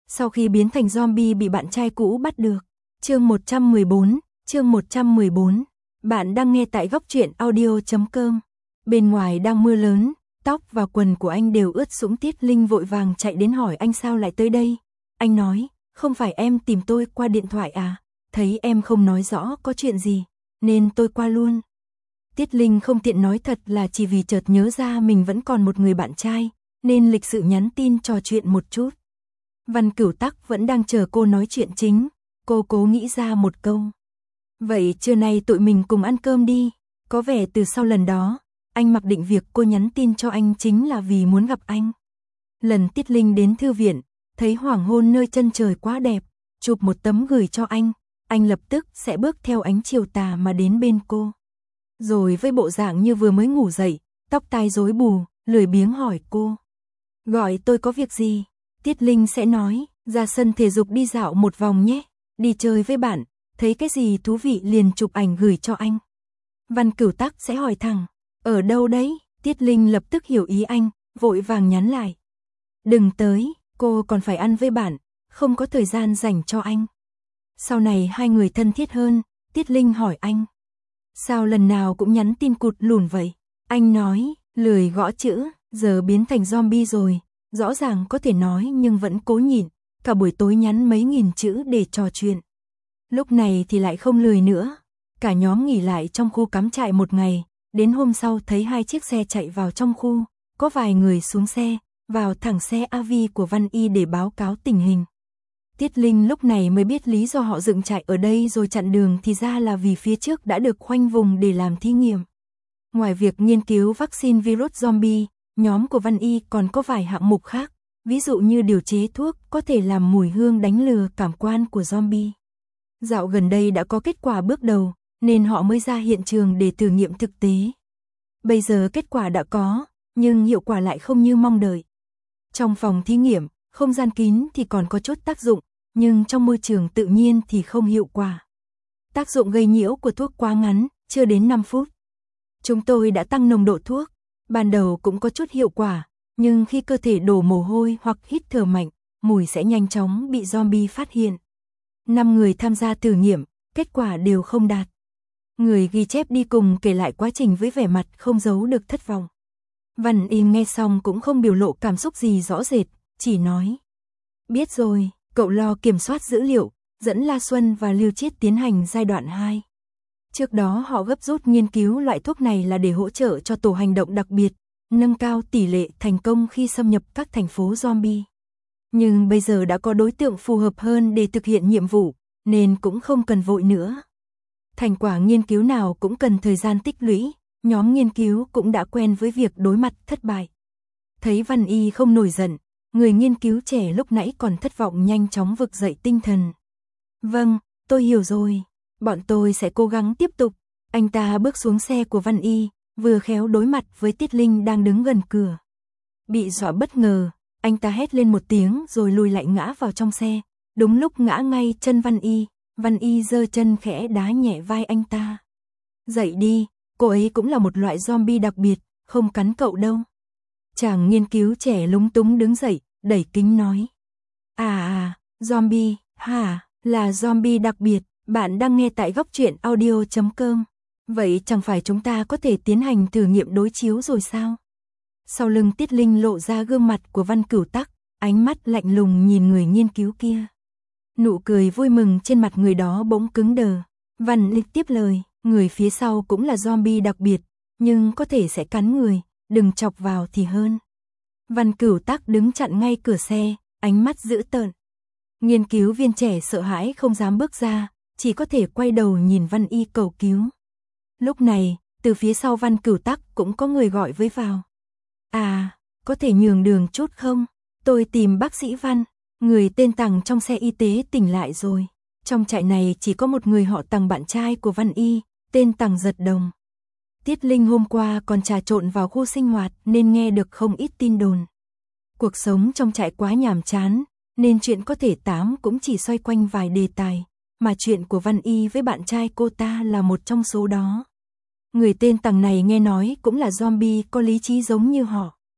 sau khi biến thành zombie bị bạn trai cũ bắt được. Chương 114. Bạn đang nghe tại góc truyện audio.com. Bên ngoài đang mưa lớn, tóc và quần của anh đều ướt sũng. Tiết Linh vội vàng chạy đến hỏi anh sao lại tới đây. Anh nói, không phải em tìm tôi qua điện thoại à, thấy em không nói rõ có chuyện gì, nên tôi qua luôn. Tiết Linh không tiện nói thật là chỉ vì chợt nhớ ra mình vẫn còn một người bạn trai, nên lịch sự nhắn tin trò chuyện một chút. Văn Cửu Tắc vẫn đang chờ cô nói chuyện chính, cô cố nghĩ ra một câu. Vậy trưa nay tụi mình cùng ăn cơm đi, có vẻ từ sau lần đó, anh mặc định việc cô nhắn tin cho anh chính là vì muốn gặp anh. Lần Tiết Linh đến thư viện, thấy hoàng hôn nơi chân trời quá đẹp, chụp một tấm gửi cho anh lập tức sẽ bước theo ánh chiều tà mà đến bên cô. Rồi với bộ dạng như vừa mới ngủ dậy, tóc tai rối bù, lười biếng hỏi cô. Gọi tôi có việc gì? Tiết Linh sẽ nói, ra sân thể dục đi dạo một vòng nhé, đi chơi với bạn, thấy cái gì thú vị liền chụp ảnh gửi cho anh. Văn Cửu Tắc sẽ hỏi thẳng, ở đâu đấy? Tiết Linh lập tức hiểu ý anh, vội vàng nhắn lại. Đừng tới, cô còn phải ăn với bạn, không có thời gian dành cho anh. Sau này hai người thân thiết hơn, Tiết Linh hỏi anh. Sao lần nào cũng nhắn tin cụt lủn vậy? Anh nói, lười gõ chữ, giờ biến thành zombie rồi, rõ ràng có thể nói nhưng vẫn cố nhịn, cả buổi tối nhắn mấy nghìn chữ để trò chuyện. Lúc này thì lại không lười nữa, cả nhóm nghỉ lại trong khu cắm trại một ngày, đến hôm sau thấy hai chiếc xe chạy vào trong khu, có vài người xuống xe, vào thẳng xe AV của Văn Y để báo cáo tình hình. Tiết Linh lúc này mới biết lý do họ dựng trại ở đây rồi chặn đường thì ra là vì phía trước đã được khoanh vùng để làm thí nghiệm. Ngoài việc nghiên cứu vaccine virus zombie, nhóm của Văn Y còn có vài hạng mục khác, ví dụ như điều chế thuốc có thể làm mùi hương đánh lừa cảm quan của zombie. Dạo gần đây đã có kết quả bước đầu, nên họ mới ra hiện trường để thử nghiệm thực tế. Bây giờ kết quả đã có, nhưng hiệu quả lại không như mong đợi. Trong phòng thí nghiệm, không gian kín thì còn có chút tác dụng, nhưng trong môi trường tự nhiên thì không hiệu quả. Tác dụng gây nhiễu của thuốc quá ngắn, chưa đến 5 phút. Chúng tôi đã tăng nồng độ thuốc, ban đầu cũng có chút hiệu quả, nhưng khi cơ thể đổ mồ hôi hoặc hít thở mạnh, mùi sẽ nhanh chóng bị zombie phát hiện. 5 người tham gia thử nghiệm, kết quả đều không đạt. Người ghi chép đi cùng kể lại quá trình với vẻ mặt không giấu được thất vọng. Văn Y nghe xong cũng không biểu lộ cảm xúc gì rõ rệt, chỉ nói. Biết rồi, cậu lo kiểm soát dữ liệu, dẫn La Xuân và Lưu Chiết tiến hành giai đoạn 2. Trước đó họ gấp rút nghiên cứu loại thuốc này là để hỗ trợ cho tổ hành động đặc biệt, nâng cao tỷ lệ thành công khi xâm nhập các thành phố zombie. Nhưng bây giờ đã có đối tượng phù hợp hơn để thực hiện nhiệm vụ, nên cũng không cần vội nữa. Thành quả nghiên cứu nào cũng cần thời gian tích lũy, nhóm nghiên cứu cũng đã quen với việc đối mặt thất bại. Thấy Văn Y không nổi giận, người nghiên cứu trẻ lúc nãy còn thất vọng nhanh chóng vực dậy tinh thần. Vâng, tôi hiểu rồi, bọn tôi sẽ cố gắng tiếp tục. Anh ta bước xuống xe của Văn Y, vừa khéo đối mặt với Tiết Linh đang đứng gần cửa. Bị dọa bất ngờ, anh ta hét lên một tiếng rồi lùi lại ngã vào trong xe. Đúng lúc ngã ngay chân Văn Y giơ chân khẽ đá nhẹ vai anh ta. Dậy đi, cô ấy cũng là một loại zombie đặc biệt, không cắn cậu đâu. Chàng nghiên cứu trẻ lúng túng đứng dậy, đẩy kính nói. Zombie, là zombie đặc biệt, bạn đang nghe tại góc truyện audio.com. Vậy chẳng phải chúng ta có thể tiến hành thử nghiệm đối chiếu rồi sao? Sau lưng Tiết Linh lộ ra gương mặt của Văn Cửu Tắc, ánh mắt lạnh lùng nhìn người nghiên cứu kia. Nụ cười vui mừng trên mặt người đó bỗng cứng đờ. Văn Lịch tiếp lời, người phía sau cũng là zombie đặc biệt, nhưng có thể sẽ cắn người, đừng chọc vào thì hơn. Văn Cửu Tắc đứng chặn ngay cửa xe, ánh mắt dữ tợn. Nghiên cứu viên trẻ sợ hãi không dám bước ra, chỉ có thể quay đầu nhìn Văn Y cầu cứu. Lúc này, từ phía sau Văn Cửu Tắc cũng có người gọi với vào. Có thể nhường đường chút không? Tôi tìm bác sĩ Văn. Người tên Tằng trong xe y tế tỉnh lại rồi. Trong trại này chỉ có một người họ Tằng, bạn trai của Văn Y, tên Tằng Giật Đồng. Tiết Linh hôm qua còn trà trộn vào khu sinh hoạt nên nghe được không ít tin đồn. Cuộc sống trong trại quá nhàm chán, nên chuyện có thể tám cũng chỉ xoay quanh vài đề tài, mà chuyện của Văn Y với bạn trai cô ta là một trong số đó. Người tên Tằng này nghe nói cũng là zombie có lý trí giống như họ.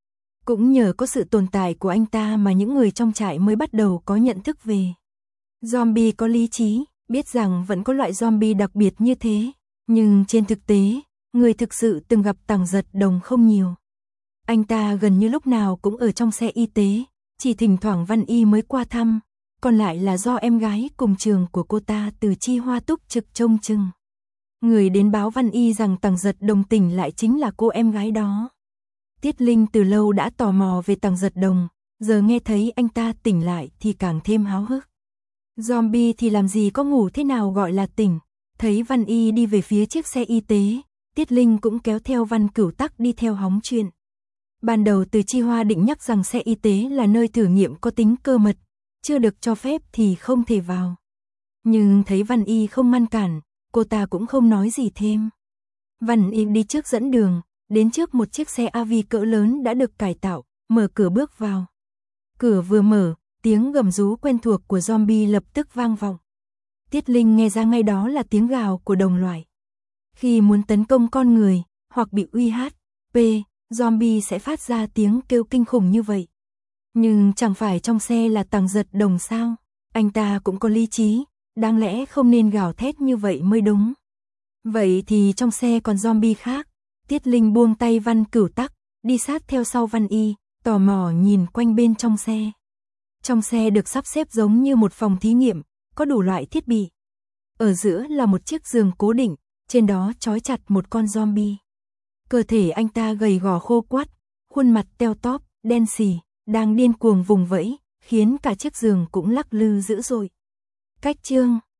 Cũng nhờ có sự tồn tại của anh ta mà những người trong trại mới bắt đầu có nhận thức về zombie có lý trí, biết rằng vẫn có loại zombie đặc biệt như thế. Nhưng trên thực tế, người thực sự từng gặp Tằng Giật Đồng không nhiều. Anh ta gần như lúc nào cũng ở trong xe y tế, chỉ thỉnh thoảng Văn Y mới qua thăm, còn lại là do em gái cùng trường của cô ta Từ Chi Hoa túc trực trông chừng. Người đến báo Văn Y rằng Tằng Giật Đồng tỉnh lại chính là cô em gái đó. Tiết Linh từ lâu đã tò mò về Tằng Giật Đồng, giờ nghe thấy anh ta tỉnh lại thì càng thêm háo hức. Zombie thì làm gì có ngủ thế nào gọi là tỉnh. Thấy Văn Y đi về phía chiếc xe y tế, Tiết Linh cũng kéo theo Văn Cửu Tắc đi theo hóng chuyện. Ban đầu Từ Chi Hoa định nhắc rằng xe y tế là nơi thử nghiệm có tính cơ mật, chưa được cho phép thì không thể vào. Nhưng thấy Văn Y không ngăn cản, cô ta cũng không nói gì thêm. Văn Y đi trước dẫn đường, đến trước một chiếc xe AV cỡ lớn đã được cải tạo, mở cửa bước vào. Cửa vừa mở, tiếng gầm rú quen thuộc của zombie lập tức vang vọng. Tiết Linh nghe ra ngay đó là tiếng gào của đồng loại. Khi muốn tấn công con người, hoặc bị uy hiếp, zombie sẽ phát ra tiếng kêu kinh khủng như vậy. Nhưng chẳng phải trong xe là Tằng Giật Đồng sao? Anh ta cũng có lý trí, đáng lẽ không nên gào thét như vậy mới đúng. Vậy thì trong xe còn zombie khác. Tiết Linh buông tay Văn Cửu Tắc, đi sát theo sau Văn Y, tò mò nhìn quanh bên trong xe. Trong xe được sắp xếp giống như một phòng thí nghiệm, có đủ loại thiết bị. Ở giữa là một chiếc giường cố định, trên đó trói chặt một con zombie. Cơ thể anh ta gầy gò khô quắt, khuôn mặt teo tóp, đen xì, đang điên cuồng vùng vẫy, khiến cả chiếc giường cũng lắc lư dữ dội. Cách chương